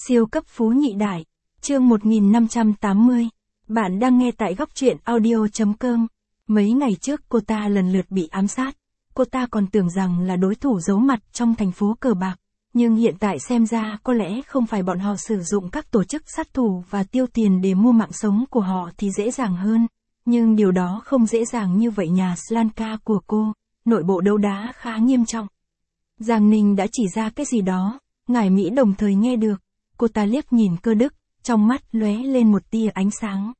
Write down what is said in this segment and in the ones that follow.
Siêu cấp phú nhị đại. Chương 1580. Bạn đang nghe tại góc truyện audio.com. Mấy ngày trước cô ta lần lượt bị ám sát. Cô ta còn tưởng rằng là đối thủ giấu mặt trong thành phố cờ bạc. Nhưng hiện tại xem ra có lẽ không phải bọn họ sử dụng các tổ chức sát thủ và tiêu tiền để mua mạng sống của họ thì dễ dàng hơn. Nhưng điều đó không dễ dàng như vậy. Nhà Slanka của cô, nội bộ đấu đá khá nghiêm trọng. Giang Ninh đã chỉ ra cái gì đó, Ngải Mỹ đồng thời nghe được. Cô ta liếc nhìn Cơ Đức, trong mắt lóe lên một tia ánh sáng.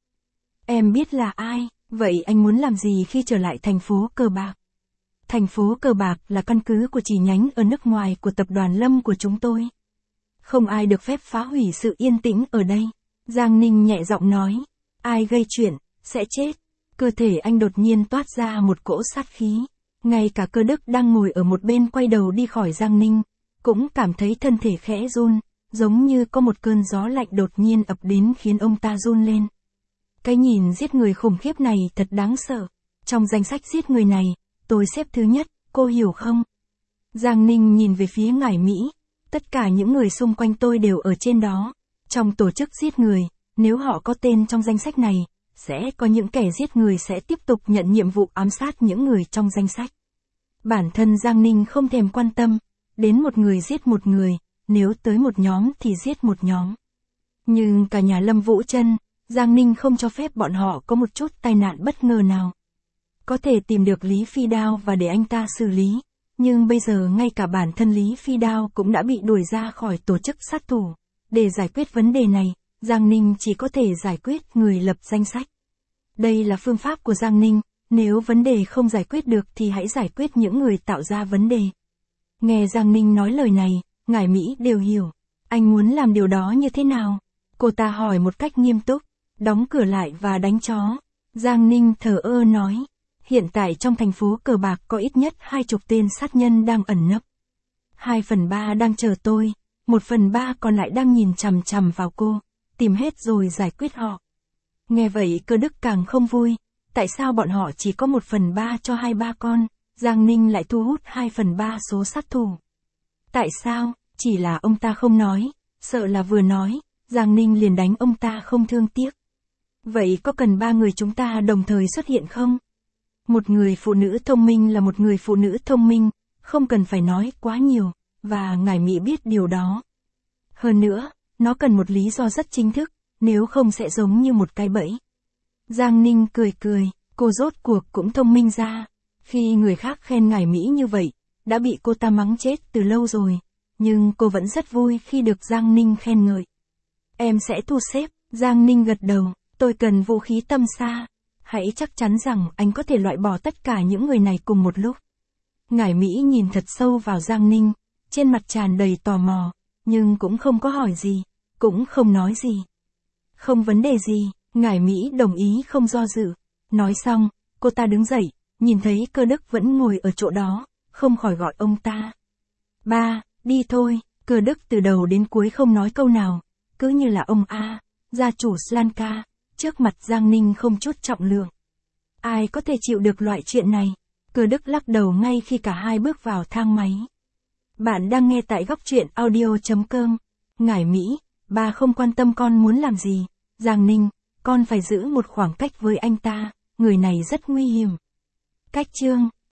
Em biết là ai, vậy anh muốn làm gì khi trở lại thành phố cờ bạc? Thành phố cờ bạc là căn cứ của chi nhánh ở nước ngoài của tập đoàn Lâm của chúng tôi. Không ai được phép phá hủy sự yên tĩnh ở đây. Giang Ninh nhẹ giọng nói. Ai gây chuyện, sẽ chết. Cơ thể anh đột nhiên toát ra một cỗ sát khí. Ngay cả Cơ Đức đang ngồi ở một bên quay đầu đi khỏi Giang Ninh, cũng cảm thấy thân thể khẽ run, giống như có một cơn gió lạnh đột nhiên ập đến khiến ông ta run lên. Cái nhìn giết người khủng khiếp này thật đáng sợ. Trong danh sách giết người này, tôi xếp thứ nhất, cô hiểu không? Giang Ninh nhìn về phía Ngải Mỹ. Tất cả những người xung quanh tôi đều ở trên đó. Trong tổ chức giết người, nếu họ có tên trong danh sách này, sẽ có những kẻ giết người sẽ tiếp tục nhận nhiệm vụ ám sát những người trong danh sách. Bản thân Giang Ninh không thèm quan tâm, đến một người giết một người, nếu tới một nhóm thì giết một nhóm. Nhưng cả nhà Lâm Vũ Trân, Giang Ninh không cho phép bọn họ có một chút tai nạn bất ngờ nào. Có thể tìm được Lý Phi Đao và để anh ta xử lý, nhưng bây giờ ngay cả bản thân Lý Phi Đao cũng đã bị đuổi ra khỏi tổ chức sát thủ. Để giải quyết vấn đề này, Giang Ninh chỉ có thể giải quyết người lập danh sách. Đây là phương pháp của Giang Ninh, nếu vấn đề không giải quyết được thì hãy giải quyết những người tạo ra vấn đề. Nghe Giang Ninh nói lời này, Ngải Mỹ đều hiểu. Anh muốn làm điều đó như thế nào? Cô ta hỏi một cách nghiêm túc. Đóng cửa lại và đánh chó. Giang Ninh thờ ơ nói. Hiện tại trong thành phố cờ bạc có ít nhất 20 tên sát nhân đang ẩn nấp. 2/3 đang chờ tôi, 1/3 còn lại đang nhìn chằm chằm vào cô, tìm hết rồi giải quyết họ. Nghe vậy Cơ Đức càng không vui. Tại sao bọn họ chỉ có 1/3 cho 2-3 con, Giang Ninh lại thu hút 2/3 số sát thủ? Tại sao? Chỉ là ông ta không nói, sợ là vừa nói, Giang Ninh liền đánh ông ta không thương tiếc. Vậy có cần 3 người chúng ta đồng thời xuất hiện không? Một người phụ nữ thông minh là một người phụ nữ thông minh, không cần phải nói quá nhiều, và Ngải Mỹ biết điều đó. Hơn nữa, nó cần một lý do rất chính thức, nếu không sẽ giống như một cái bẫy. Giang Ninh cười cười, cô rốt cuộc cũng thông minh ra. Khi người khác khen Ngải Mỹ như vậy, đã bị cô ta mắng chết từ lâu rồi, nhưng cô vẫn rất vui khi được Giang Ninh khen ngợi. Em sẽ thu xếp, Giang Ninh gật đầu, tôi cần vũ khí tầm xa. Hãy chắc chắn rằng anh có thể loại bỏ tất cả những người này cùng một lúc. Ngải Mỹ nhìn thật sâu vào Giang Ninh, trên mặt tràn đầy tò mò, nhưng cũng không có hỏi gì, cũng không nói gì. Không vấn đề gì, Ngải Mỹ đồng ý không do dự. Nói xong, cô ta đứng dậy, nhìn thấy Cơ Đức vẫn ngồi ở chỗ đó, không khỏi gọi ông ta. Ba, đi thôi. Cơ Đức từ đầu đến cuối không nói câu nào, cứ như là ông gia chủ Slanka, trước mặt Giang Ninh không chút trọng lượng. Ai có thể chịu được loại chuyện này? Cơ Đức lắc đầu ngay khi cả hai bước vào thang máy. Bạn đang nghe tại góc truyện audio.com. Ngải Mỹ, ba không quan tâm con muốn làm gì. Giang Ninh, con phải giữ một khoảng cách với anh ta, người này rất nguy hiểm. Cách chương